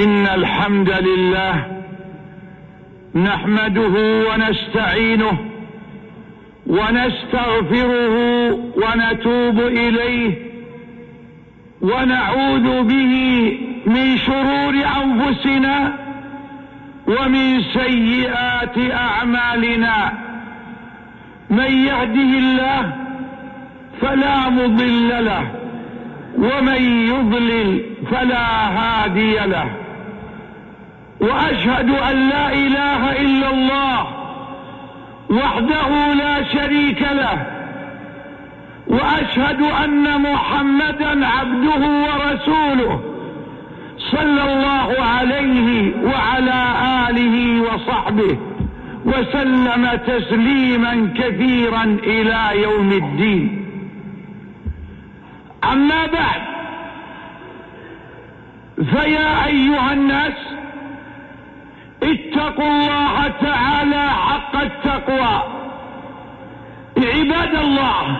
إن الحمد لله نحمده ونستعينه ونستغفره ونتوب إليه ونعوذ به من شرور أنفسنا ومن سيئات أعمالنا. من يهده الله فلا مضل له ومن يضلل فلا هادي له، وأشهد أن لا إله إلا الله وحده لا شريك له، وأشهد أن محمدا عبده ورسوله صلى الله عليه وعلى آله وصحبه وسلم تسليما كثيرا إلى يوم الدين. أما بعد، فيا أيها الناس اتقوا الله تعالى حق التقوى. عباد الله،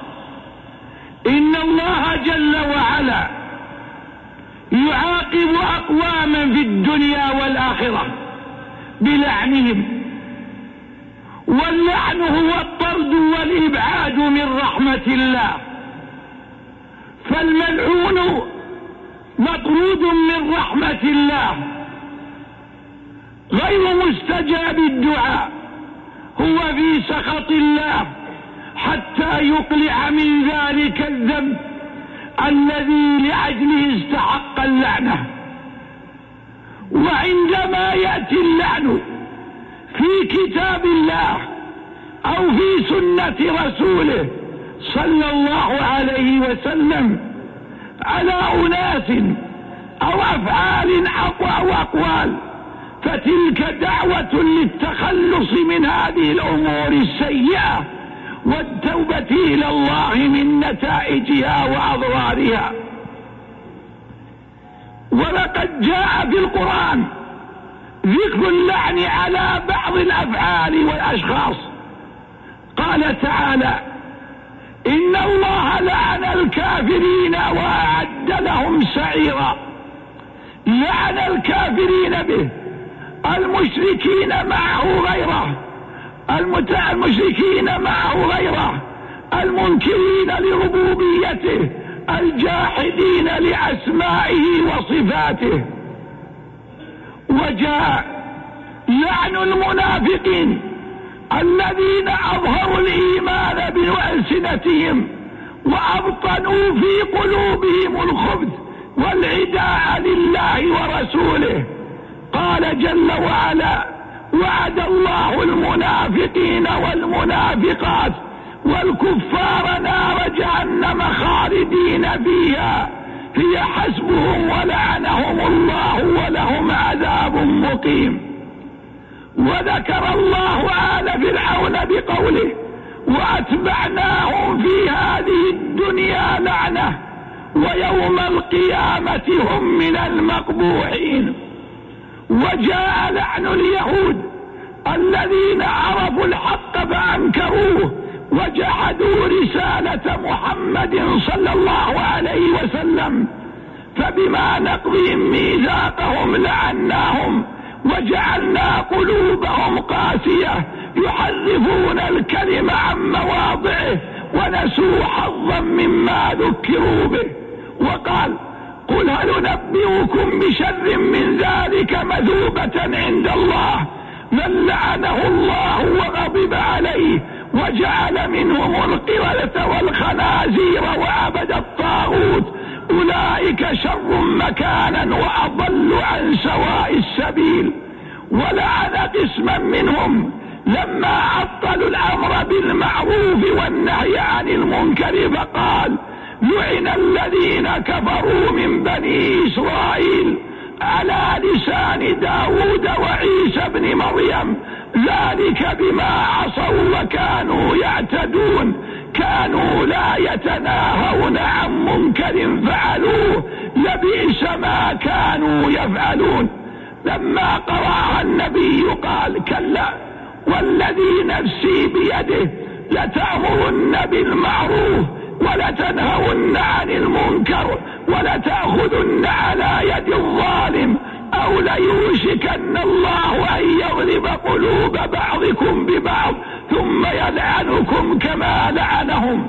إن الله جل وعلا يعاقب أقواما في الدنيا والآخرة بلعنهم، واللعن هو الطرد والإبعاد من رحمة الله، فالملعون مطرود من رحمة الله، غير مستجاب الدعاء، هو في سخط الله حتى يقلع من ذلك الذنب الذي لأجله استحق اللعنة. وعندما يأتي اللعن في كتاب الله أو في سنة رسوله صلى الله عليه وسلم على أناس أو أفعال أو أقوال، فتلك دعوة للتخلص من هذه الأمور السيئة والتوبة إلى الله من نتائجها وأضرارها. ولقد جاء في القرآن ذكر اللعن على بعض الأفعال والأشخاص. قال تعالى: إن الله لعن الكافرين وأعد لهم سعيرا. لعن الكافرين به المشركين معه غيره، المشركين معه غيره، المنكرين لربوبيته، الجاحدين لأسمائه وصفاته. وجاء لعن المنافقين الذين أظهروا الإيمان بألسنتهم وأبطنوا في قلوبهم الخبث والعداء لله ورسوله. قال جل وعلا: وعد الله المنافقين والمنافقات والكفار نار جهنم خالدين فيها هي حسبهم ولعنهم الله ولهم عذاب مقيم. وذكر الله آل فرعون بقوله: وأتبعناهم في هذه الدنيا لعنة ويوم القيامة هم من المقبوحين. وجاء لعن اليهود الذين عرفوا الحق فأنكروه وجحدوا رسالة محمد صلى الله عليه وسلم، فبما نقضهم ميثاقهم لعناهم وجعلنا قلوبهم قاسية يحرفون الكلم عن مواضعه ونسوا حظا مما ذكروا به. وقال: قل هل ننبئكم بشر من ذلك مثوبة عند الله من لعنه الله وغضب عليه وجعل منهم القردة والخنازير وعبد الطاغوت أولئك شر مكانا وأضل عن سواء السبيل. ولعن قسما منهم لما عطلوا الأمر بالمعروف والنهي عن المنكر، فقال: لعن الذين كفروا من بني إسرائيل على لسان داود وعيسى بن مريم ذلك بما عصوا وكانوا يعتدون، كانوا لا يتناهون عن منكر فعلوه لبئس ما كانوا يفعلون. لما قرأها النبي قال: كلا والذي نفسي بيده لتأمرن بالمعروف ولتنهون عن المنكر ولتأخذن على يد الظالم ليوشكن الله أن يغلب قلوب بعضكم ببعض ثم يلعنكم كما لعنهم.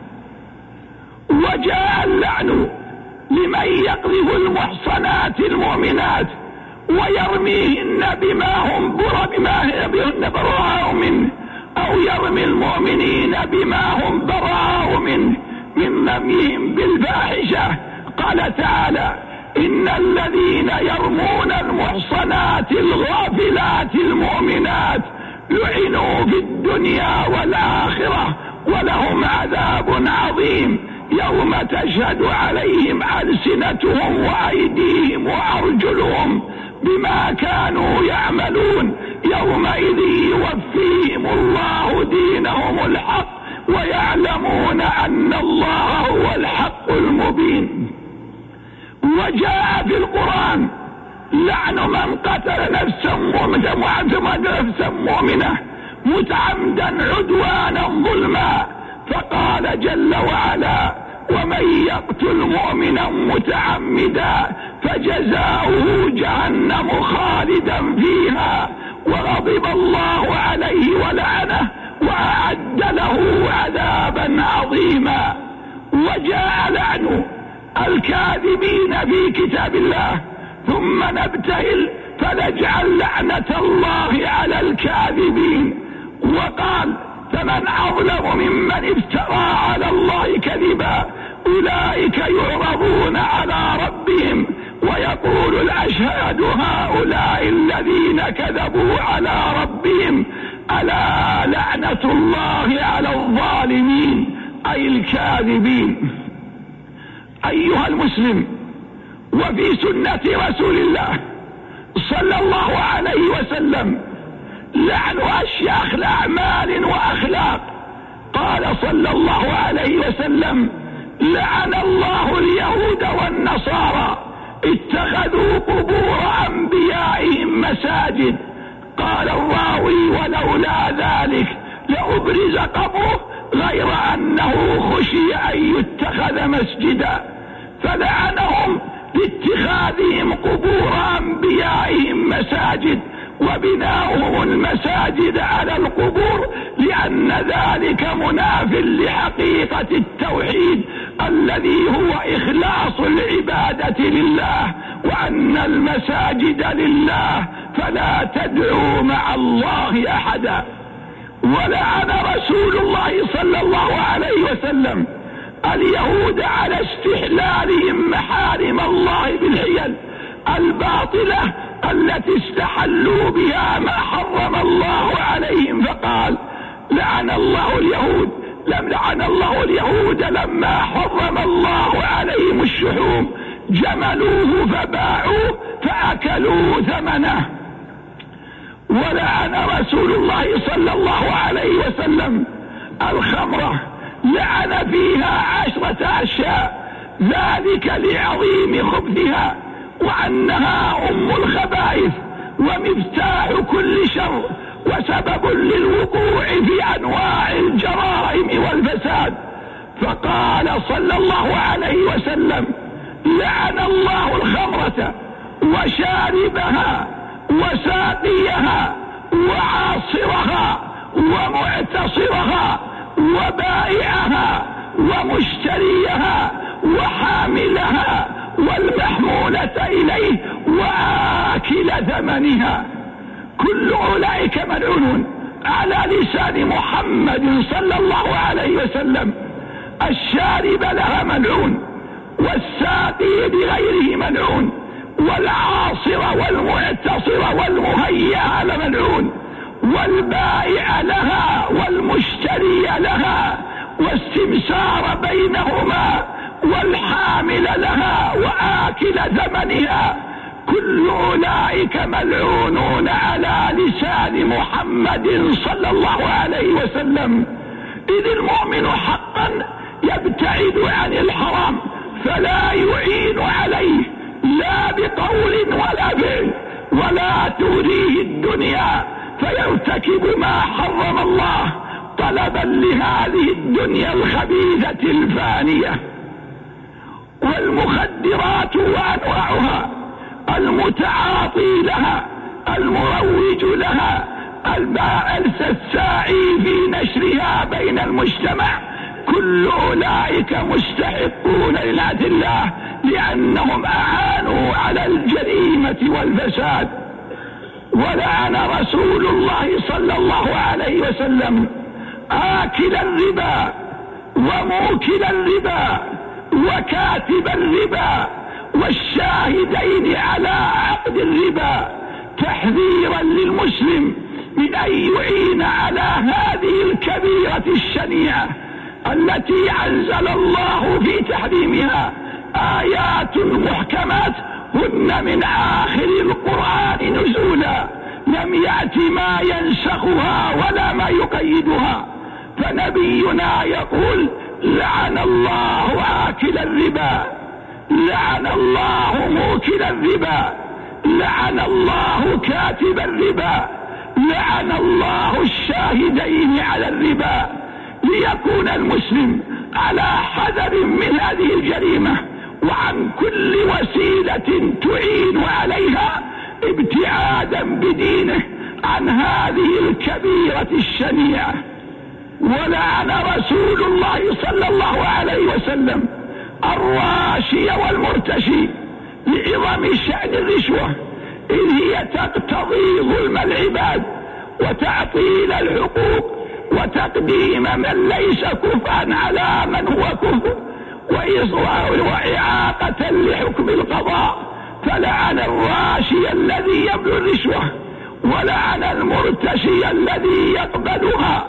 وجاء اللعن لمن يقذف المحصنات المؤمنات ويرميهن بما هن براء منه، أو يرمي المؤمنين بما هم براء منه من رميهم بالفاحشة. قال تعالى: إن الذين يرمون المحصنات الغافلات المؤمنات لعنوا في الدنيا والآخرة ولهم عذاب عظيم يوم تشهد عليهم ألسنتهم وأيديهم وأرجلهم بما كانوا يعملون يومئذ يوفيهم الله دينهم الحق ويعلمون أن الله هو الحق المبين. وجاء في القرآن لعن من قتل نفسا مؤمنة متعمدا عدوانا ظلما، فقال جل وعلا: ومن يقتل مؤمنا متعمدا فجزاؤه جهنم خالدا فيها وغضب الله عليه ولعنه وأعد له عذابا عظيما. وجاء لعن الكاذبين في كتاب الله، ثم نبتهل فنجعل لعنة الله على الكاذبين. وقال: فمن أظلم ممن افترى على الله كذبا أولئك يعرضون على ربهم ويقول الأشهاد هؤلاء الذين كذبوا على ربهم ألا لعنة الله على الظالمين أي الكاذبين. أيها المسلم، وفي سنة رسول الله صلى الله عليه وسلم لعن أشياخ الأعمال وأخلاق. قال صلى الله عليه وسلم: لعن الله اليهود والنصارى اتخذوا قبور أنبيائهم مساجد. قال الراوي: ولولا ذلك لأبرز قبره غير أنه خشي أن يتخذ مسجدا. فلعنهم لاتخاذهم قبور أنبيائهم مساجد وبناؤهم المساجد على القبور، لأن ذلك مناف لحقيقة التوحيد الذي هو إخلاص العبادة لله، وأن المساجد لله فلا تدعوا مع الله أحدا. ولعن رسول الله صلى الله عليه وسلم اليهود على استحلالهم محارم الله بالحيل الباطلة التي استحلوا بها ما حرم الله عليهم، فقال: لعن الله اليهود لما حرم الله عليهم الشحوم جملوه فباعوه فأكلوا ثمنه. ولعن رسول الله صلى الله عليه وسلم الخمرة، لعن فيها 10 أشياء، ذلك لعظيم خبثها وأنها أم الخبائث ومفتاح كل شر وسبب للوقوع في أنواع الجرائم والفساد. فقال صلى الله عليه وسلم: لعن الله الخمرة وشاربها وساقيها وعاصرها ومعتصرها وبائعها ومشتريها وحاملها والمحمولة إليه وآكل ثمنها. كل أولئك ملعونون على لسان محمد صلى الله عليه وسلم. الشارب لها ملعون، والساقي بغيره ملعون، والعاصر والمعتصر والمهيئ لملعون، والبائع لها والمشتري لها واستمسار بينهما والحامل لها وآكل ثمنها. كل أولئك ملعونون على لسان محمد صلى الله عليه وسلم. إذ المؤمن حقا يبتعد عن الحرام فلا يعين عليه لا بقول ولا فعل، ولا تغريه الدنيا فيرتكب ما حرم الله طلبا لهذه الدنيا الخبيثة الفانية. والمخدرات وأنواعها المتعاطي لها، المروج لها، الساعي في نشرها بين المجتمع، كل أولئك مستحقون لعنة الله، لأنهم أعانوا على الجريمة والفساد. ولعن رسول الله صلى الله عليه وسلم آكل الربا وموكل الربا وكاتب الربا والشاهدين على عقد الربا، تحذيرا للمسلم من أن يعين على هذه الكبيرة الشنيعة التي أنزل الله في تحريمها آيات محكمات هن من آخر القرآن نزولا، لم يأت ما ينسخها ولا ما يقيدها. فنبينا يقول: لعن الله آكل الربا، لعن الله موكل الربا، لعن الله كاتب الربا، لعن الله الشاهدين على الربا، ليكون المسلم على حذر من هذه الجريمة وعن كل وسيلة تعين عليها ابتعادا بدينه عن هذه الكبيرة الشنيعة. ولعن رسول الله صلى الله عليه وسلم الراشي والمرتشي لعظم شأن الرشوة، إذ هي تقتضي ظلم العباد وتعطيل الحقوق وتقديم من ليس كفءا على من هو كفء وإعاقة لحكم القضاء. فلعن الراشي الذي يبذل الرشوة، ولعن المرتشي الذي يقبلها،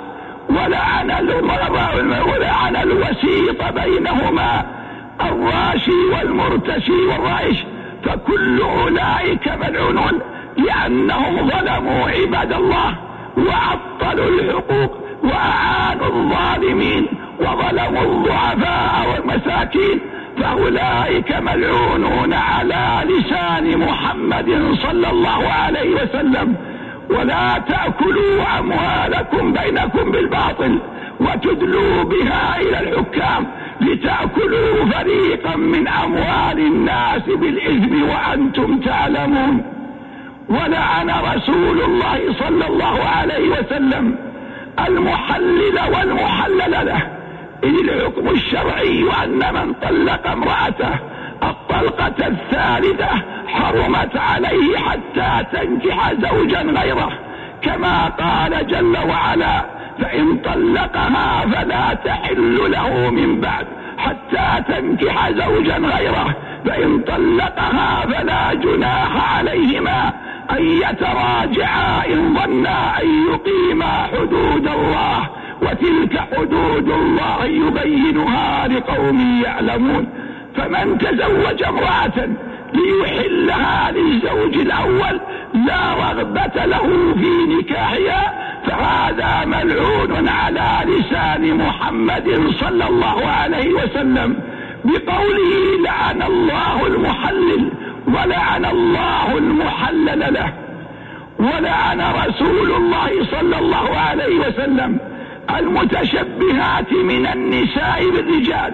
ولعن الوسيط بينهما، الراشي والمرتشي والرائش، فكل أولئك ملعونون لأنهم ظلموا عباد الله وعطلوا الحقوق وأعانوا الظالمين وظلموا الضعفاء والمساكين، فأولئك ملعونون على لسان محمد صلى الله عليه وسلم. ولا تأكلوا أموالكم بينكم بالباطل وتدلوا بها إلى الحكام لتأكلوا فريقا من أموال الناس بالإثم وأنتم تعلمون. ولعن رسول الله صلى الله عليه وسلم المحلل والمحلل له، إذ الحكم الشرعي أن من طلق امرأته الطلقة الثالثة حرمت عليه حتى تنكح زوجا غيره، كما قال جل وعلا: فإن طلقها فلا تحل له من بعد حتى تنكح زوجا غيره، فإن طلقها فلا جناح عليهما أن يتراجعا إن ظنا أن يقيما حدود الله، وتلك حدود الله يبينها لقوم يعلمون. فمن تزوج امرأة ليحلها للزوج الأول لا رغبة له في نكاحها فهذا ملعون على لسان محمد صلى الله عليه وسلم بقوله: لعن الله المحلل ولعن الله المحلل له. ولعن رسول الله صلى الله عليه وسلم المتشبهات من النساء بالرجال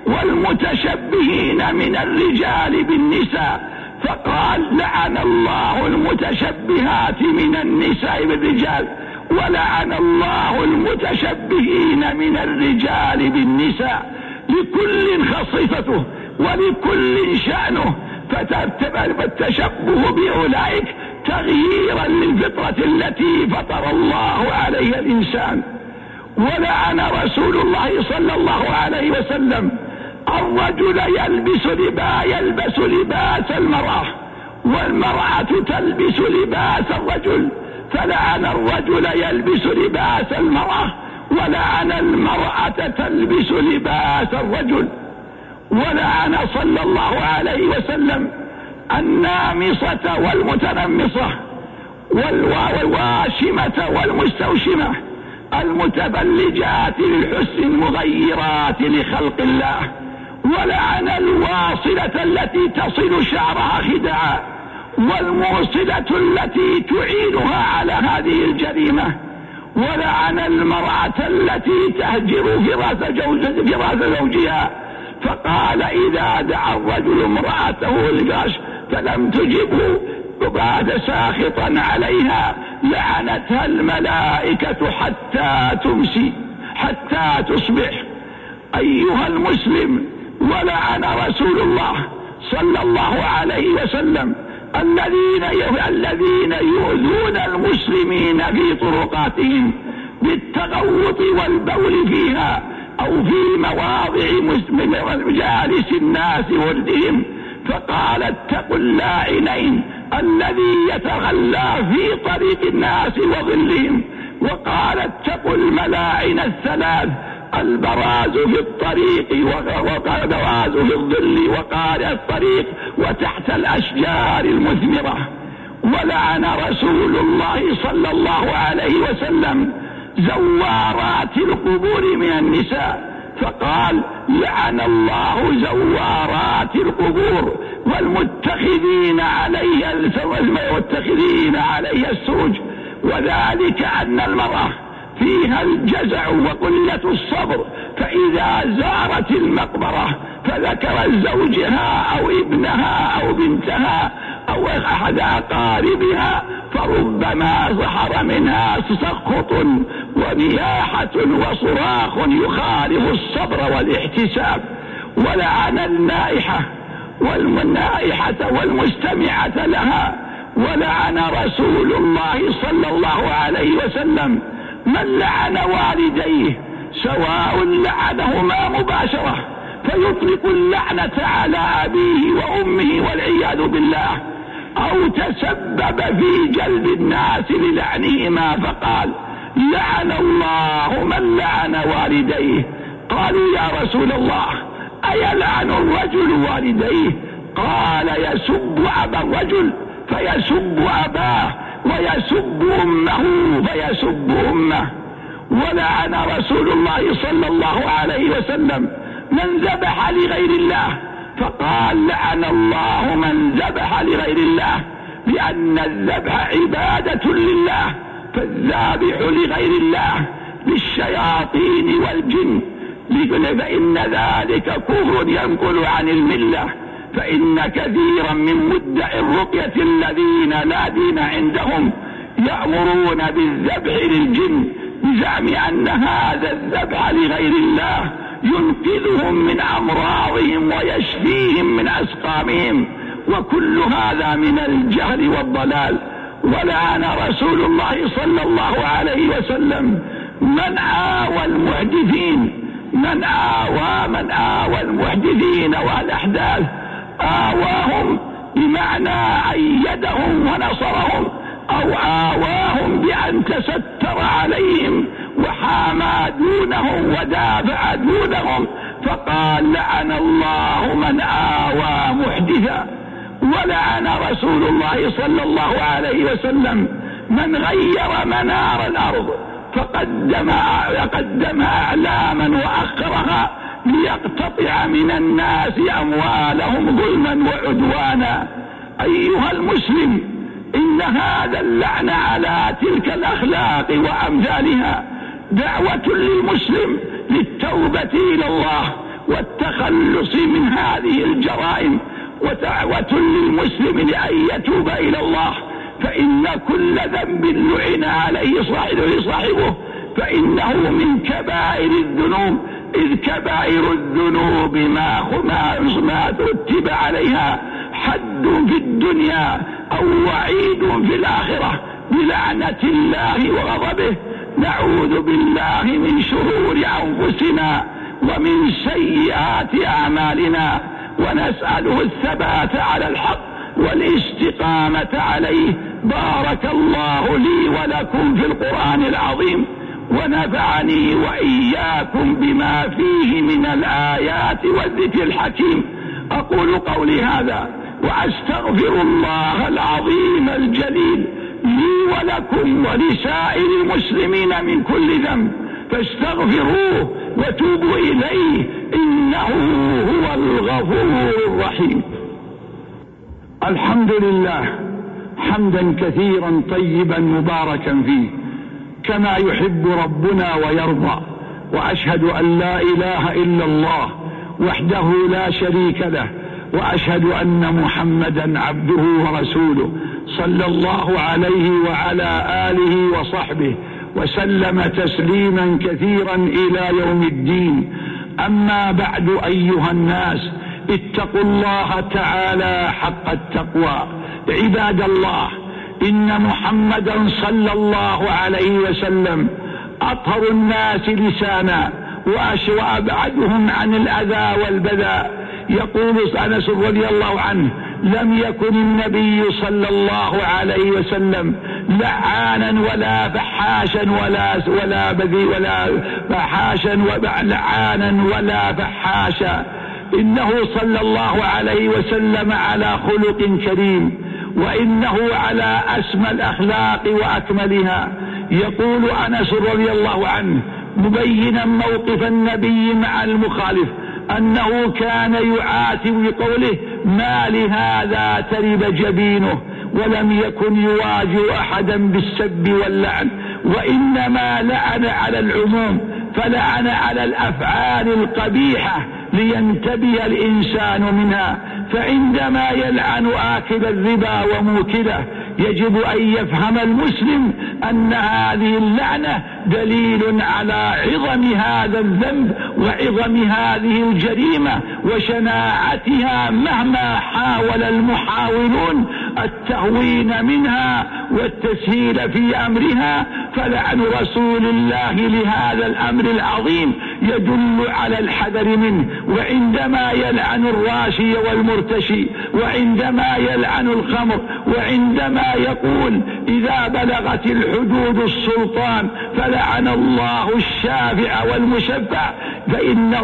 والمتشبهين من الرجال بالنساء، فقال: لعن الله المتشبهات من النساء بالرجال ولعن الله المتشبهين من الرجال بالنساء، لكل خصيصته ولكل شأنه، فالتشبه بأولئك تغييرا للفطرة التي فطر الله عليها الإنسان. ولعن رسول الله صلى الله عليه وسلم الرجل يلبس لباس المرأة والمرأة تلبس لباس الرجل، فلعن الرجل يلبس لباس المرأة ولعن المرأة تلبس لباس الرجل. ولعن صلى الله عليه وسلم النامصة والمتنمصة والواشمة والمستوشمة المتبلجات للحسن المغيرات لخلق الله. ولعن الواصلة التي تصل شعرها خدعا والموصلة التي تعينها على هذه الجريمة. ولعن المرأة التي تهجر فراس زوجها، فقال: إذا دعا الرجل امرأته الفراش فلم تجبه وبعد ساخطا عليها لعنتها الملائكة حتى تمسي حتى تصبح. أيها المسلم، ولعن رسول الله صلى الله عليه وسلم الذين يؤذون المسلمين في طرقاتهم بالتغوط والبول فيها أو في مواضع مجالس الناس ولدهم، فقال اتقوا اللاعنين الذي يتغلى في طريق الناس وظلهم، وقال اتقوا الملاعن الثلاث البراز في الطريق وبراز في الظل وقال الطريق وتحت الأشجار المثمرة. ولعن رسول الله صلى الله عليه وسلم زوارات القبور من النساء، فقال لعن الله زوارات القبور والمتخذين عليها السرج، وذلك أن المرأة فيها الجزع وقلة الصبر، فإذا زارت المقبرة فذكرت زوجها أو ابنها أو بنتها أو أحد أقاربها فربما ظهر منها تسخط ونياحة وصراخ يخالف الصبر والاحتساب. ولعن النائحة والمستمعة لها. ولعن رسول الله صلى الله عليه وسلم من لعن والديه، سواء لعنهما مباشرة فيطلق اللعنة على أبيه وأمه والعياذ بالله، أو تسبب في جلب الناس للعنهما فقال لعن الله من لعن والديه. قالوا يا رسول الله أيلعن الرجل والديه؟ قال يسب أبا الرجل فيسب أباه ويسب أمه فيسب أمه. ولعن رسول الله صلى الله عليه وسلم من ذبح لغير الله، فقال لعن الله من ذبح لغير الله، لأن الذبح عبادة لله، فالذابح لغير الله للشياطين والجن فإن ذلك كفر ينقل عن الملة. فإن كثيرا من مدعي الرقية الذين لا دين عندهم يأمرون بالذبح للجن بزعم أن هذا الذبح لغير الله ينقذهم من أمراضهم ويشفيهم من أسقامهم، وكل هذا من الجهل والضلال. ولعن رسول الله صلى الله عليه وسلم من آوى المحدثين والأحداث، آواهم بمعنى أيدهم ونصرهم، أو آواهم بأن تستر عليهم وحامى دونهم ودافع دونهم، فقال لعن الله من آوى محدثا. ولعن رسول الله صلى الله عليه وسلم من غير منار الأرض فقدم أعلاما وأخرها ليقتطع من الناس أموالهم ظلما وعدوانا. أيها المسلم، إن هذا اللعن على تلك الأخلاق وأمثالها دعوة للمسلم للتوبة إلى الله والتخلص من هذه الجرائم، ودعوة للمسلم لأن يتوب إلى الله، فإن كل ذنب لعن عليه صاحبه فإنه من كبائر الذنوب، إذ كبائر الذنوب ما ترتب عليها حد في الدنيا أو وعيد في الآخرة بلعنة الله وغضبه. نعوذ بالله من شرور أنفسنا ومن سيئات أعمالنا، ونسأله الثبات على الحق والاستقامة عليه. بارك الله لي ولكم في القرآن العظيم، ونفعني وإياكم بما فيه من الآيات والذكر الحكيم. أقول قولي هذا وأستغفر الله العظيم الجليل لي ولكم ولسائر المسلمين من كل ذنب، فاستغفروه وتوبوا إليه إنه هو الغفور الرحيم. الحمد لله حمدا كثيرا طيبا مباركا فيه كما يحب ربنا ويرضى، وأشهد أن لا إله إلا الله وحده لا شريك له، وأشهد أن محمدا عبده ورسوله صلى الله عليه وعلى آله وصحبه وسلم تسليما كثيرا إلى يوم الدين. أما بعد أيها الناس، اتقوا الله تعالى حق التقوى. عباد الله، إن محمدا صلى الله عليه وسلم أطهر الناس لسانا وأبعدهم عن الأذى والبذاء. يقول أنس رضي الله عنه: لم يكن النبي صلى الله عليه وسلم لعانا ولا فحاشا ولا بذيء ولا فحاشا لعانا ولا فحاشا، إنه صلى الله عليه وسلم على خلق كريم، وإنه على أسمى الأخلاق وأكملها. يقول أنس رضي الله عنه مبينا موقف النبي مع المخالف أنه كان يعاتب بقوله: ما لهذا ترب جبينه، ولم يكن يواجه أحدا بالسب واللعن، وإنما لعن على العموم، فلعن على الأفعال القبيحة لينتبه الإنسان منها. فعندما يلعن آكل الربا وموكله يجب أن يفهم المسلم أن هذه اللعنة دليل على عظم هذا الذنب وعظم هذه الجريمة وشناعتها، مهما حاول المحاولون التهوين منها والتسهيل في أمرها. فلعن رسول الله لهذا الأمر العظيم يدل على الحذر منه. وعندما يلعن الراشي والمرتشي، وعندما يلعن الخمر، وعندما يقول إذا بلغت الحدود السلطان فلعن الله الشافع والمشفع، فإن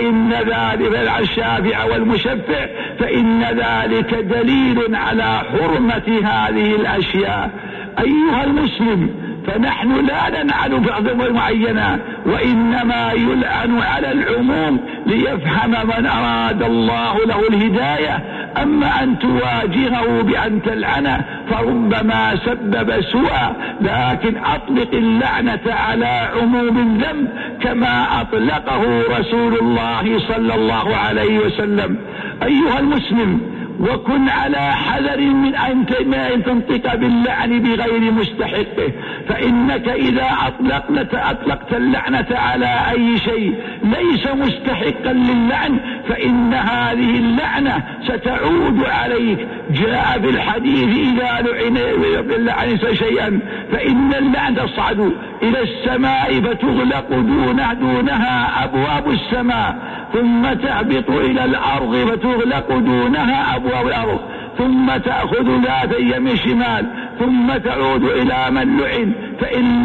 ذلك الشافع والمشفع فإن ذلك دليل على حرمة هذه الأشياء. أيها المسلم، فنحن لا نلعن بعض معينة، وإنما يلعن على العموم ليفهم من أراد الله له الهداية. أما أن تواجهه بأن تلعنه فربما سبب سوءا، لكن أطلق اللعنة على عموم الذنب كما أطلقه رسول الله صلى الله عليه وسلم. أيها المسلم، وكن على حذر من أن تنطق باللعن بغير مستحقه، فإنك إذا أطلقت اللعنة على أي شيء ليس مستحقا للعن فإن هذه اللعنة ستعود عليك. جاء في الحديث: إذا لعن شيئا فإن اللعنة تصعد إلى السماء فتغلق دونها أبواب السماء، ثم تهبط إلى الأرض فتغلق دونها أبواب الأرض، ثم تأخذ ذات يمين شمال، ثم تعود إلى من لعن، فإن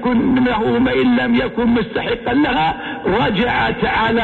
لم يكن مستحقا لها رجعت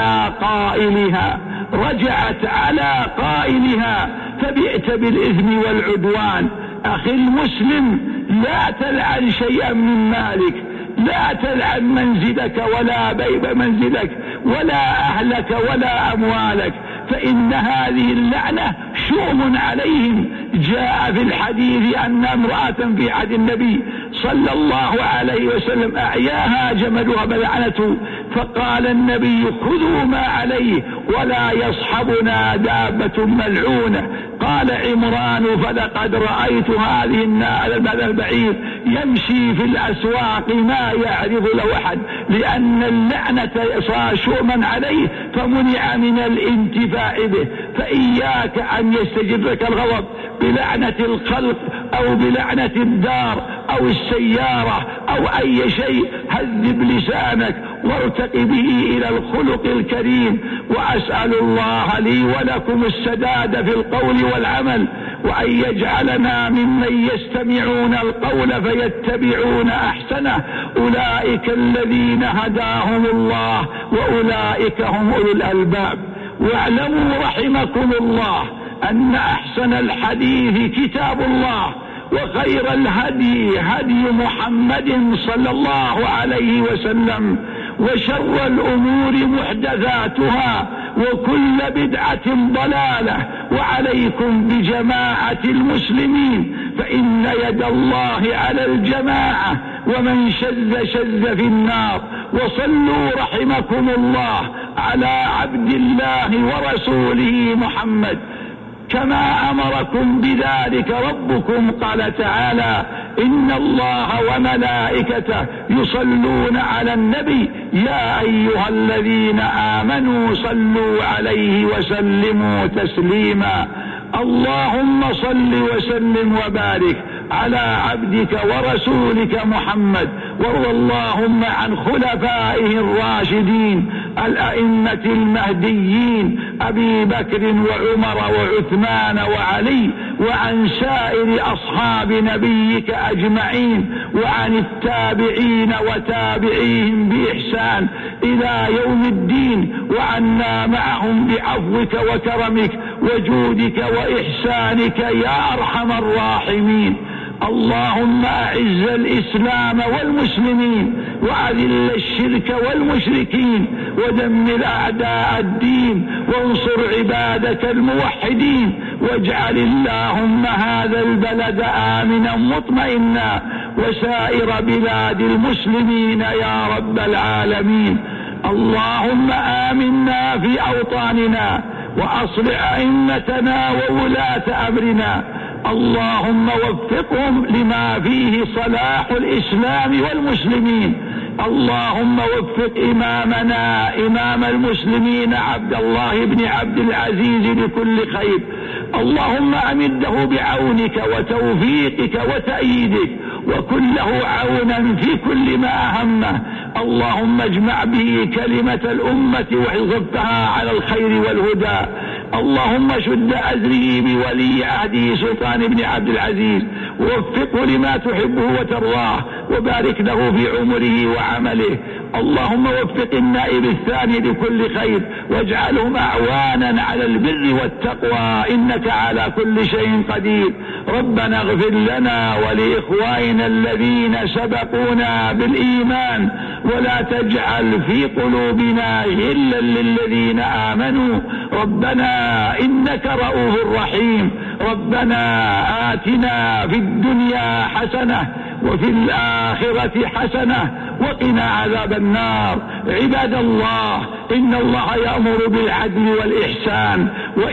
على قائلها فبئت بالإثم والعدوان. أخي المسلم، لا تلعن شيئا من مالك، لا تلعن منزلك ولا بيب منزلك ولا أهلك ولا أموالك، فإن هذه اللعنة شؤم عليهم. جاء في الحديث أن امرأة في عهد النبي صلى الله عليه وسلم أعياها جملها فلعنته، فقال النبي: خذوا ما عليه ولا يصحبنا دابة ملعونة. قال عمران: فلقد رأيت هذا البعير يمشي في الأسواق ما يعرف له أحد، لأن اللعنة صار شؤما عليه فمنع من الانتفاع به. فإياك أن يستجرك الغضب بلعنة الخلق أو بلعنة الدار أو السيارة أو أي شيء. هذب لسانك وارتق به إلى الخلق الكريم. وأسأل الله لي ولكم السداد في القول والعمل، وأن يجعلنا ممن يستمعون القول فيتبعون أحسنه. أولئك الذين هداهم الله وأولئك هم أولو الألباب. واعلموا رحمكم الله أن أحسن الحديث كتاب الله، وخير الهدي هدي محمد صلى الله عليه وسلم، وشر الأمور محدثاتها، وكل بدعة ضلالة. وعليكم بجماعة المسلمين، فإن يد الله على الجماعة، ومن شذ في النار. وصلوا رحمكم الله على عبد الله ورسوله محمد كما أمركم بذلك ربكم. قال تعالى: إن الله وملائكته يصلون على النبي يا أيها الذين آمنوا صلوا عليه وسلموا تسليما. اللهم صل وسلم وبارك على عبدك ورسولك محمد، وارض اللهم عن خلفائه الراشدين الأئمة المهديين أبي بكر وعمر وعثمان وعلي، وعن سائر أصحاب نبيك أجمعين، وعن التابعين وتابعيهم بإحسان إلى يوم الدين، وعنا معهم بعفوك وكرمك وجودك وإحسانك يا أرحم الراحمين. اللهم أعز الإسلام والمسلمين، وأذل الشرك والمشركين، ودمر أعداء الدين، وانصر عبادك الموحدين، واجعل اللهم هذا البلد آمنا مطمئنا، وسائر بلاد المسلمين يا رب العالمين. اللهم آمنا في أوطاننا، وأصلح أئمتنا وولاة أمرنا. اللهم وفقهم لما فيه صلاح الإسلام والمسلمين. اللهم وفق إمامنا إمام المسلمين عبد الله بن عبد العزيز لكل خير. اللهم أمده بعونك وتوفيقك وتأييدك، وكن له عونا في كل ما أهمه. اللهم اجمع به كلمة الأمة وحفظها على الخير والهدى. اللهم شد أزره بولي عهده سلطان بن عبد العزيز، ووفقه لما تحبه وترضاه، وبارك له في عمره وعمله. اللهم وفق النائب الثاني لكل خير، واجعلهم أعوانا على البر والتقوى، إنك على كل شيء قدير. ربنا اغفر لنا ولإخواننا الذين سبقونا بالإيمان، ولا تجعل في قلوبنا غلا للذين آمنوا. ربنا إنك رؤوف رحيم. ربنا آتنا في الدنيا حسنة وفي الآخرة حسنة وقنا عذاب النار. عباد الله، إن الله يأمر بالعدل والإحسان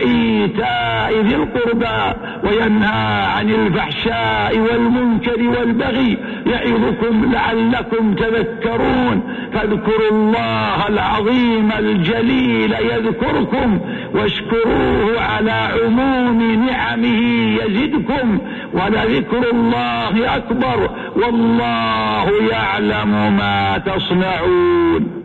وإيتاء ذي القربى، وينهى عن الفحشاء والمنكر والبغي، يعظكم لعلكم تذكرون. فاذكروا الله العظيم الجليل يذكركم، واشكروه على عموم نعمه يزدكم، ولذكر الله أكبر، والله يعلم ما تصنعون.